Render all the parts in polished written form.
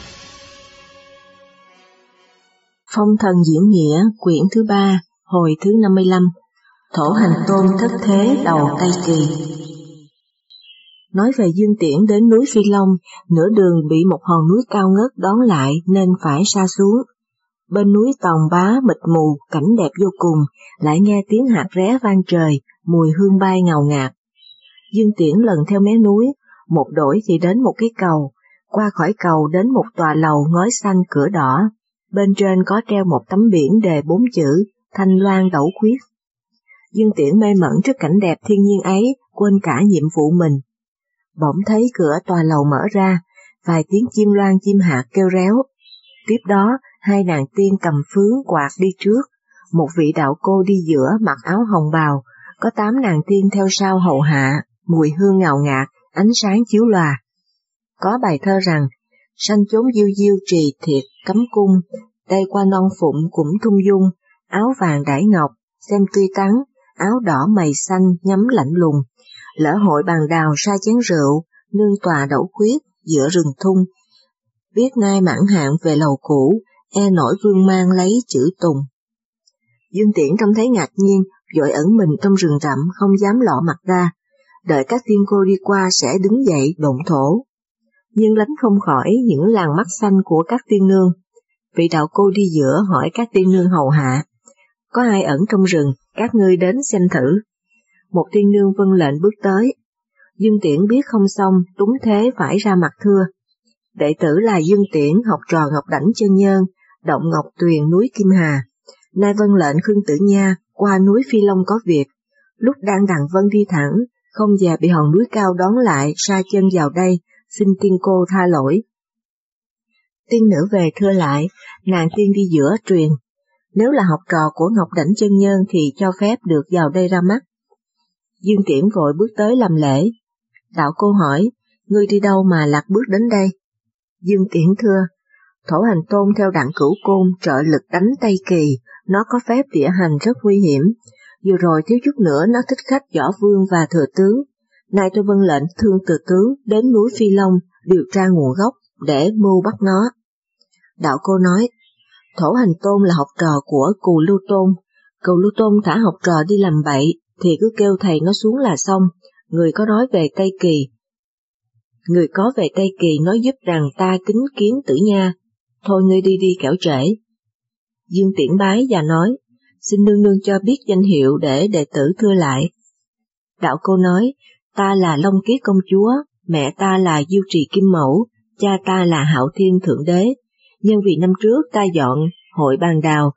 Phong thần diễn nghĩa, quyển thứ 3, hồi thứ 55. Thổ Hành Tôn thất thế đầu Tây Kỳ. Nói về Dương Tiễn đến núi Phi Long, nửa đường bị một hòn núi cao ngất đón lại nên phải sa xuống. Bên núi Tòng Bá mịt mù, cảnh đẹp vô cùng, lại nghe tiếng hạt ré vang trời, mùi hương bay ngào ngạt. Dương Tiễn lần theo mé núi, một đổi thì đến một cái cầu, qua khỏi cầu đến một tòa lầu ngói xanh cửa đỏ. Bên trên có treo một tấm biển đề 4 chữ Thanh Loan Đẩu Khuyết. Dương Tiễn mê mẩn trước cảnh đẹp thiên nhiên ấy, quên cả nhiệm vụ mình. Bỗng thấy cửa tòa lầu mở ra, vài tiếng chim loan chim hạt kêu réo. Tiếp đó, hai nàng tiên cầm phướng quạt đi trước, một vị đạo cô đi giữa mặc áo hồng bào, có 8 nàng tiên theo sau hầu hạ, mùi hương ngào ngạt, ánh sáng chiếu lòa. Có bài thơ rằng, sanh chốn diêu diêu trì thiệt cấm cung, đây qua non phụng cũng trung dung, áo vàng đãi ngọc, xem tươi tắn, áo đỏ mày xanh nhắm lạnh lùng, lỡ hội bàn đào sa chén rượu, nương tòa Đẩu Khuyết giữa rừng thung. Biết nay mãn hạn về lầu cũ, e nổi vương mang lấy chữ tùng. Dương Tiễn trông thấy ngạc nhiên, vội ẩn mình trong rừng rậm không dám lọ mặt ra, đợi các tiên cô đi qua sẽ đứng dậy độn thổ. Nhưng lánh không khỏi những làn mắt xanh của các tiên nương. Vị đạo cô đi giữa hỏi các tiên nương hầu hạ, có ai ẩn trong rừng, các ngươi đến xem thử. Một tiên nương vâng lệnh bước tới. Dương Tiễn biết không xong, túng thế phải ra mặt thưa. Đệ tử là Dương Tiễn, học trò Ngọc Đảnh Chân Nhân, động Ngọc Tuyền núi Kim Hà. Nay vâng lệnh Khương Tử Nha, qua núi Phi Long có việc. Lúc đang đằng vân đi thẳng, không dè bị hòn núi cao đón lại, sa chân vào đây, xin tiên cô tha lỗi. Tiên nữ về thưa lại, nàng tiên đi giữa truyền, nếu là học trò của Ngọc Đảnh Chân Nhân thì cho phép được vào đây ra mắt. Dương Tiễn vội bước tới làm lễ. Đạo cô hỏi, ngươi đi đâu mà lạc bước đến đây? Dương Tiễn thưa, Thổ Hành Tôn theo Đặng Cửu Côn trợ lực đánh Tây Kỳ, nó có phép địa hành rất nguy hiểm. Vừa rồi thiếu chút nữa nó thích khách võ vương và thừa tướng. Nay tôi vâng lệnh Thương Từ tướng đến núi Phi Long điều tra nguồn gốc để mưu bắt nó. Đạo cô nói, Thổ Hành Tôn là học trò của Cù Lưu Tôn. Cù Lưu Tôn thả học trò đi làm bậy thì cứ kêu thầy nó xuống là xong. Người có nói về Tây Kỳ nói giúp rằng ta kính kiến Tử Nha. Thôi ngươi đi đi kẻo trễ. Dương Tiễn bái và nói, xin nương nương cho biết danh hiệu để đệ tử thưa lại. Đạo cô nói, ta là Long Kiết công chúa, mẹ ta là Diêu Trì Kim Mẫu, cha ta là Hạo Thiên Thượng Đế. Nhưng vì năm trước ta dọn hội bàn đào,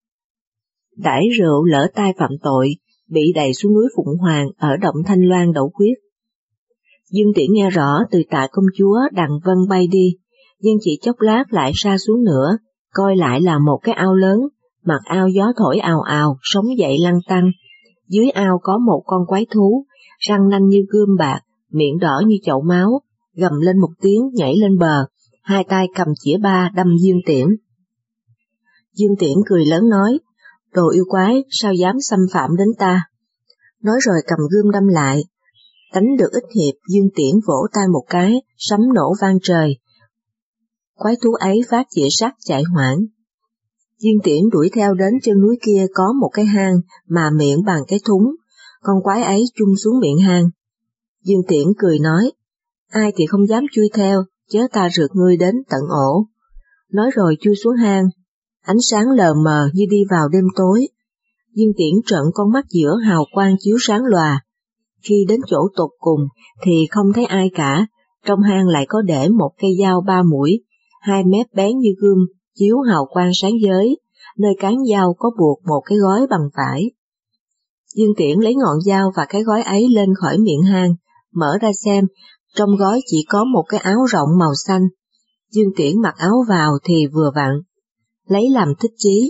đãi rượu lỡ tai phạm tội, bị đày xuống núi Phụng Hoàng ở động Thanh Loan Đẩu Khuyết. Dương Tiễn nghe rõ từ tạ công chúa đằng vân bay đi, nhưng chỉ chốc lát lại sa xuống nữa, coi lại là một cái ao lớn, mặt ao gió thổi ào ào, sóng dậy lăn tăn. Dưới ao có một con quái thú, răng nanh như gươm bạc, miệng đỏ như chậu máu, gầm lên một tiếng nhảy lên bờ, hai tay cầm chĩa ba đâm Dương Tiễn. Dương Tiễn cười lớn nói, đồ yêu quái, sao dám xâm phạm đến ta? Nói rồi cầm gươm đâm lại. Đánh được ít hiệp, Dương Tiễn vỗ tay một cái, sấm nổ vang trời. Quái thú ấy phát chĩa sắt chạy hoảng. Dương Tiễn đuổi theo đến chân núi kia có một cái hang mà miệng bằng cái thúng, con quái ấy chung xuống miệng hang. Dương Tiễn cười nói, ai thì không dám chui theo, chớ ta rượt ngươi đến tận ổ. Nói rồi chui xuống hang, ánh sáng lờ mờ như đi vào đêm tối. Dương Tiễn trợn con mắt giữa hào quang chiếu sáng lòa. Khi đến chỗ tột cùng thì không thấy ai cả, trong hang lại có để một cây dao 3 mũi, 2 mép bén như gươm, chiếu hào quang sáng giới, nơi cán dao có buộc một cái gói bằng vải. Dương Tiễn lấy ngọn dao và cái gói ấy lên khỏi miệng hang, mở ra xem, trong gói chỉ có một cái áo rộng màu xanh. Dương Tiễn mặc áo vào thì vừa vặn, lấy làm thích chí.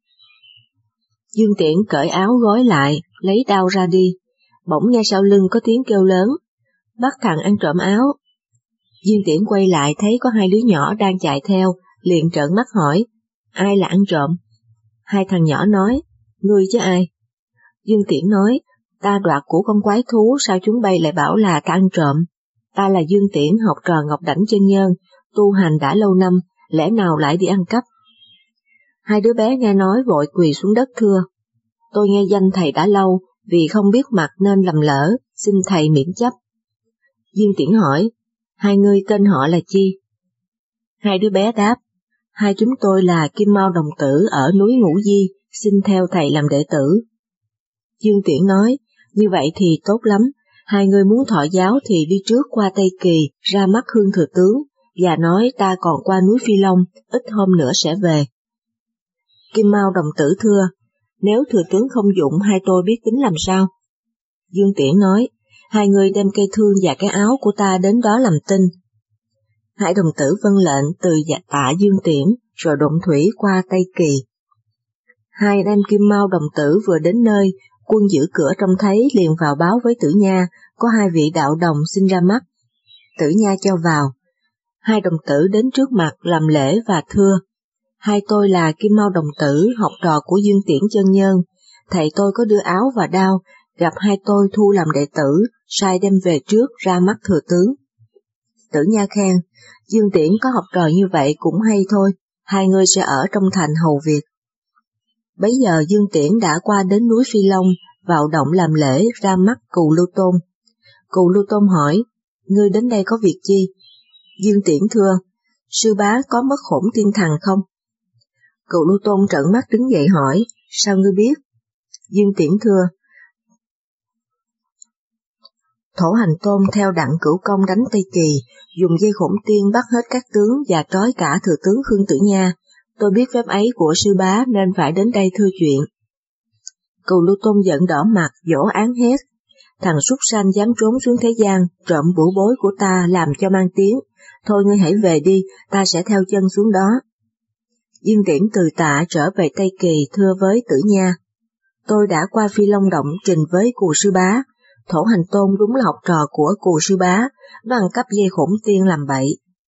Dương Tiễn cởi áo gói lại, lấy đao ra đi, bỗng nghe sau lưng có tiếng kêu lớn, bắt thằng ăn trộm áo. Dương Tiễn quay lại thấy có 2 đứa nhỏ đang chạy theo, liền trợn mắt hỏi, ai là ăn trộm? 2 thằng nhỏ nói, ngươi chứ ai? Dương Tiễn nói, ta đoạt của con quái thú, sao chúng bay lại bảo là ta ăn trộm? Ta là Dương Tiễn, học trò Ngọc Đảnh Chân Nhân, tu hành đã lâu năm, lẽ nào lại đi ăn cắp? Hai đứa bé nghe nói vội quỳ xuống đất thưa: tôi nghe danh thầy đã lâu, vì không biết mặt nên lầm lỡ, xin thầy miễn chấp. Dương Tiễn hỏi: hai ngươi tên họ là chi? Hai đứa bé đáp: hai chúng tôi là Kim Mao đồng tử ở núi Ngũ Di, xin theo thầy làm đệ tử. Dương Tiễn nói: như vậy thì tốt lắm, hai người muốn thọ giáo thì đi trước qua Tây Kỳ, ra mắt Hương Thừa Tướng, và nói ta còn qua núi Phi Long, ít hôm nữa sẽ về. Kim Mao đồng tử thưa: nếu Thừa Tướng không dụng hai tôi biết tính làm sao? Dương Tiễn nói: hai người đem cây thương và cái áo của ta đến đó làm tin. Hai đồng tử vâng lệnh từ tạ Dương Tiễn, rồi độn thủy qua Tây Kỳ. Hai anh em Kim Mao đồng tử vừa đến nơi, quân giữ cửa trông thấy liền vào báo với Tử Nha, có hai vị đạo đồng xin ra mắt. Tử Nha cho vào. Hai đồng tử đến trước mặt làm lễ và thưa: hai tôi là Kim Mao đồng tử, học trò của Dương Tiễn chân nhân. Thầy tôi có đưa áo và đao, gặp hai tôi thu làm đệ tử, sai đem về trước ra mắt Thừa Tướng. Tử Nha khen: Dương Tiễn có học trò như vậy cũng hay thôi, hai người sẽ ở trong thành hầu việc. Bấy giờ Dương Tiễn đã qua đến núi Phi Long, vào động làm lễ ra mắt Cù Lưu Tôn. Cù Lưu Tôn hỏi: ngươi đến đây có việc chi? Dương Tiễn thưa: sư bá có mất Hỗn Tiên Thần không? Cù Lưu Tôn trợn mắt đứng dậy hỏi: sao ngươi biết? Dương Tiễn thưa: Thổ Hành Tôn theo Đặng Cửu Công đánh Tây Kỳ, dùng dây Hỗn Tiên bắt hết các tướng và trói cả thừa tướng Khương Tử Nha. Tôi biết phép ấy của sư bá nên phải đến đây thưa chuyện. Cù Lưu Tôn giận đỏ mặt, vỗ án hét: thằng súc sanh dám trốn xuống thế gian, trộm bửu bối của ta làm cho mang tiếng. Thôi ngươi hãy về đi, ta sẽ theo chân xuống đó. Dương Tiễn từ tạ trở về Tây Kỳ thưa với Tử Nha: tôi đã qua Phi Long Động trình với Cù sư bá. Thổ Hành Tôn đúng là học trò của Cù sư bá, nó ăn cắp dây Hỗn Tiên làm bậy.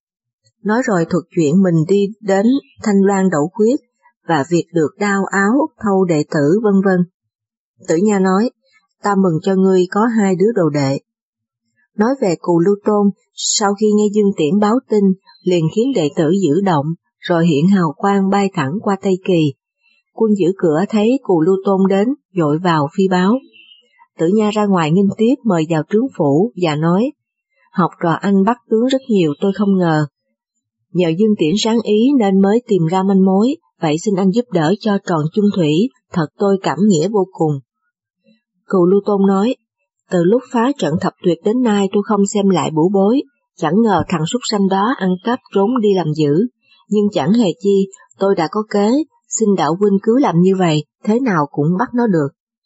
Nói rồi thuật chuyện mình đi đến Thanh Loan Đậu Khuyết và việc được đao áo, thâu đệ tử vân vân. Tử Nha nói: ta mừng cho ngươi có hai đứa đồ đệ. Nói về Cù Lưu Tôn, sau khi nghe Dương Tiễn báo tin, liền khiến đệ tử giữ động, rồi hiện hào quang bay thẳng qua Tây Kỳ. Quân giữ cửa thấy Cù Lưu Tôn đến, vội vào phi báo. Tử Nha ra ngoài nghênh tiếp mời vào trướng phủ và nói: học trò anh bắt tướng rất nhiều tôi không ngờ. Nhờ Dương Tiễn sáng ý nên mới tìm ra manh mối, vậy xin anh giúp đỡ cho tròn chung thủy, thật tôi cảm nghĩa vô cùng. Cù Lưu Tôn nói: từ lúc phá trận thập tuyệt đến nay tôi không xem lại bửu bối, chẳng ngờ thằng súc sanh đó ăn cắp trốn đi làm dữ, nhưng chẳng hề chi, tôi đã có kế, xin đạo huynh cứ làm như vậy, thế nào cũng bắt nó được.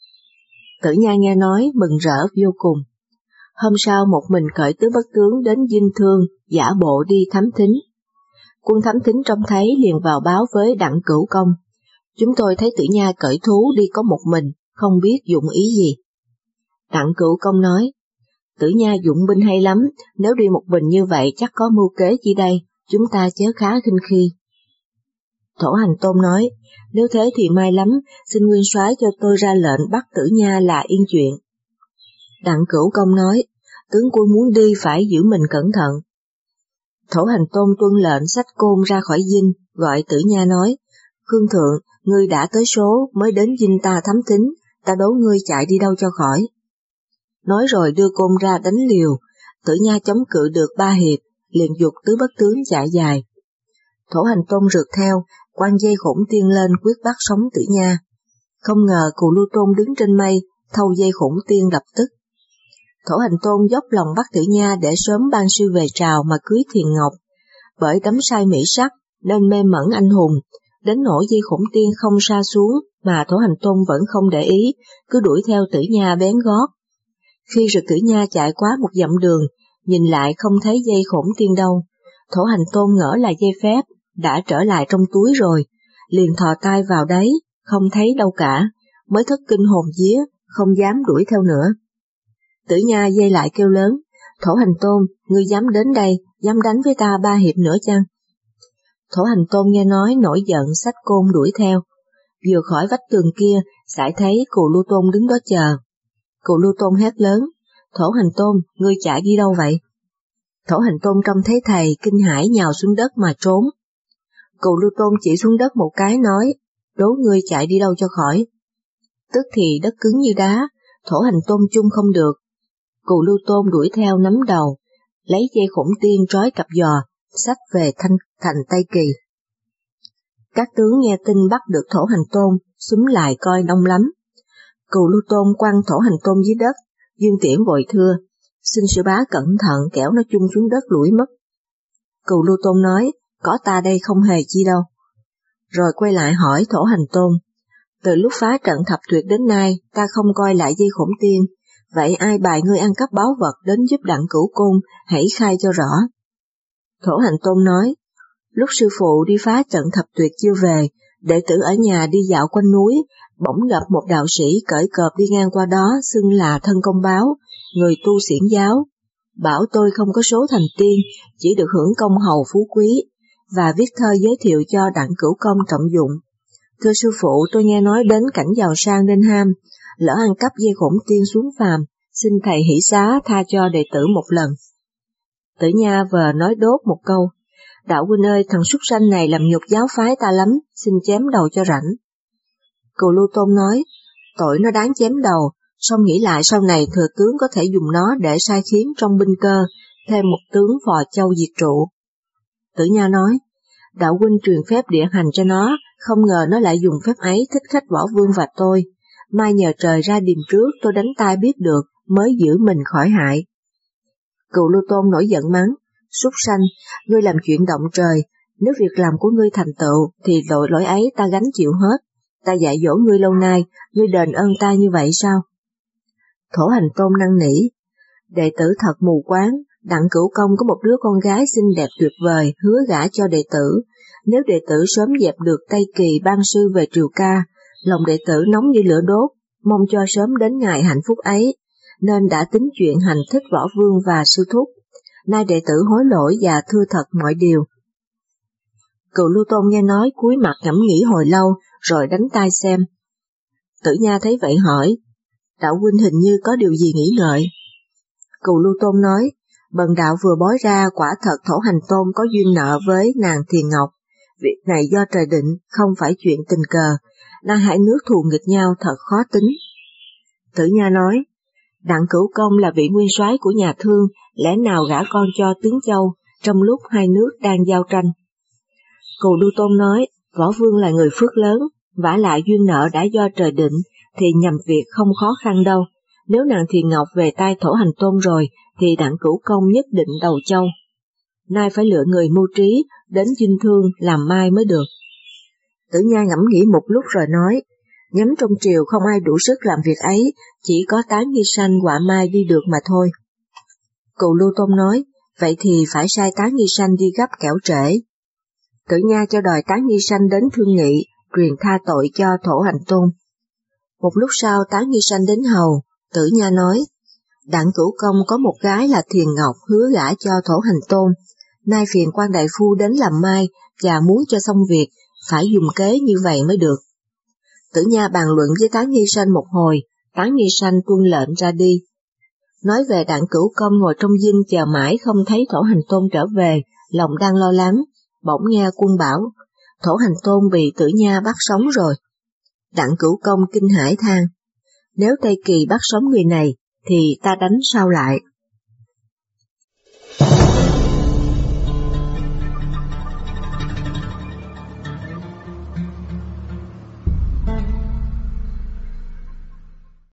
Tử Nha nghe nói mừng rỡ vô cùng. Hôm sau một mình khởi tứ bất tướng đến dinh thương, giả bộ đi thám thính. Quân thám thính trông thấy liền vào báo với Đặng Cửu Công: chúng tôi thấy Tử Nha cởi thú đi có một mình, không biết dụng ý gì. Đặng Cửu Công nói: Tử Nha dụng binh hay lắm, nếu đi một mình như vậy chắc có mưu kế chi đây, chúng ta chớ khá khinh khi. Thổ Hành Tôn nói: nếu thế thì may lắm, xin nguyên soái cho tôi ra lệnh bắt Tử Nha là yên chuyện. Đặng Cửu Công nói: tướng quân muốn đi phải giữ mình cẩn thận. Thổ Hành Tôn tuân lệnh xách côn ra khỏi dinh, gọi Tử Nha nói: Khương Thượng, ngươi đã tới số mới đến dinh ta thám thính, ta đố ngươi chạy đi đâu cho khỏi. Nói rồi đưa côn ra đánh liều, Tử Nha chống cự được 3 hiệp, liền giục tứ bất tướng chạy dài. Thổ Hành Tôn rượt theo, quăng dây Hỗn Tiên lên quyết bắt sống Tử Nha. Không ngờ Cù Lưu Tôn đứng trên mây, thâu dây Hỗn Tiên lập tức. Thổ Hành Tôn dốc lòng bắt Tử Nha để sớm ban sư về trào mà cưới Thiền Ngọc. Bởi đắm say mỹ sắc nên mê mẩn anh hùng, đến nỗi dây Hỗn Tiên không sa xuống mà Thổ Hành Tôn vẫn không để ý, cứ đuổi theo Tử Nha bén gót. Khi rượt Tử Nha chạy quá một dặm đường, nhìn lại không thấy dây Hỗn Tiên đâu. Thổ Hành Tôn ngỡ là dây phép, đã trở lại trong túi rồi, liền thò tay vào đấy, không thấy đâu cả, mới thất kinh hồn vía, không dám đuổi theo nữa. Tử Nha dây lại kêu lớn: Thổ Hành Tôn, ngươi dám đến đây, dám đánh với ta 3 hiệp nữa chăng? Thổ Hành Tôn nghe nói nổi giận xách côn đuổi theo. Vừa khỏi vách tường kia, sải thấy Cù Lưu Tôn đứng đó chờ. Cù Lưu Tôn hét lớn: Thổ Hành Tôn, ngươi chạy đi đâu vậy? Thổ Hành Tôn trông thấy thầy kinh hãi nhào xuống đất mà trốn. Cù Lưu Tôn chỉ xuống đất một cái nói, đố ngươi chạy đi đâu cho khỏi. Tức thì đất cứng như đá, Thổ Hành Tôn chung không được. Cù Lưu Tôn đuổi theo nắm đầu, lấy dây khổng tiên trói cặp giò, xách về thành Tây Kỳ. Các tướng nghe tin bắt được Thổ Hành Tôn, xúm lại coi đông lắm. Cù Lưu Tôn quăng Thổ Hành Tôn dưới đất, Dương Tiễn vội thưa, xin sư bá cẩn thận kẻo nó chung xuống đất lủi mất. Cù Lưu Tôn nói, có ta đây không hề chi đâu. Rồi quay lại hỏi Thổ Hành Tôn, từ lúc phá trận thập tuyệt đến nay ta không coi lại dây khổng tiên, vậy ai bài ngươi ăn cắp báu vật đến giúp Đặng Cửu Côn, hãy khai cho rõ. Thổ Hành Tôn nói, lúc sư phụ đi phá trận thập tuyệt chưa về, đệ tử ở nhà đi dạo quanh núi, bỗng gặp một đạo sĩ cởi cợp đi ngang qua đó xưng là Thân Công Báo, người tu xiển giáo, bảo tôi không có số thành tiên, chỉ được hưởng công hầu phú quý, và viết thơ giới thiệu cho Đặng Cửu Công trọng dụng. Thưa sư phụ, tôi nghe nói đến cảnh giàu sang nên ham, lỡ ăn cắp dây khổng tiên xuống phàm, xin thầy hỷ xá tha cho đệ tử một lần. Tử Nha vờ nói đốt một câu, đạo huynh ơi, thằng súc sanh này làm nhục giáo phái ta lắm, xin chém đầu cho rảnh. Cù Lưu Tôn nói, tội nó đáng chém đầu, song nghĩ lại sau này thừa tướng có thể dùng nó để sai khiến trong binh cơ, thêm một tướng phò châu diệt trụ. Tử Nha nói, đạo huynh truyền phép địa hành cho nó, không ngờ nó lại dùng phép ấy thích khách võ vương và tôi. Mai nhờ trời ra điềm trước tôi đánh tai biết được, mới giữ mình khỏi hại. Cù Lưu Tôn nổi giận mắng, súc sanh, ngươi làm chuyện động trời, nếu việc làm của ngươi thành tựu thì lỗi ấy ta gánh chịu hết. Ta dạy dỗ ngươi lâu nay, ngươi đền ơn ta như vậy sao? Thổ Hành Tôn năn nỉ, đệ tử thật mù quáng, Đặng Cửu Công có một đứa con gái xinh đẹp tuyệt vời, hứa gả cho đệ tử. Nếu đệ tử sớm dẹp được Tây Kỳ ban sư về triều ca, lòng đệ tử nóng như lửa đốt, mong cho sớm đến ngày hạnh phúc ấy, nên đã tính chuyện hành thích võ vương và sư thúc. Nay đệ tử hối lỗi và thưa thật mọi điều. Cù Lưu Tôn nghe nói cúi mặt ngẫm nghĩ hồi lâu, rồi đánh tai xem. Tử Nha thấy vậy hỏi, đạo huynh hình như có điều gì nghĩ ngợi. Cù Lưu Tôn nói, bần đạo vừa bói ra quả thật Thổ Hành Tôn có duyên nợ với nàng Thiền Ngọc. Việc này do trời định, không phải chuyện tình cờ, nay hai nước thù nghịch nhau thật khó tính. Tử Nha nói, Đặng Cửu Công là vị nguyên soái của nhà Thương, lẽ nào gả con cho tướng Châu trong lúc hai nước đang giao tranh. Cù Lưu Tôn nói, võ vương là người phước lớn, vả lại duyên nợ đã do trời định, thì nhằm việc không khó khăn đâu. Nếu nàng Thiền Ngọc về tay Thổ Hành Tôn rồi, thì Đặng Cửu Công nhất định đầu châu. Nay phải lựa người mưu trí, đến dinh Thương làm mai mới được. Tử Nha ngẫm nghĩ một lúc rồi nói, nhắm trong triều không ai đủ sức làm việc ấy, chỉ có Tán Nghi Sanh họa mai đi được mà thôi. Cù Lưu Tôn nói, vậy thì phải sai Tán Nghi Sanh đi gấp kẻo trễ. Tử Nha cho đòi Tán Nghi Sanh đến thương nghị, truyền tha tội cho Thổ Hành Tôn. Một lúc sau Tán Nghi Sanh đến hầu, Tử Nha nói, Đặng Cửu Công có một gái là Thiền Ngọc hứa gả cho Thổ Hành Tôn, nay phiền quan đại phu đến làm mai và muốn cho xong việc, phải dùng kế như vậy mới được. Tử Nha bàn luận với Tán Nghi Sanh một hồi, Tán Nghi Sanh tuân lệnh ra đi. Nói về Đặng Cửu Công ngồi trong dinh chờ mãi không thấy Thổ Hành Tôn trở về, lòng đang lo lắng, bỗng nghe quân bảo, Thổ Hành Tôn bị Tử Nha bắt sống rồi. Đặng Cửu Công kinh hãi than, nếu Tây Kỳ bắt sống người này, thì ta đánh sao lại?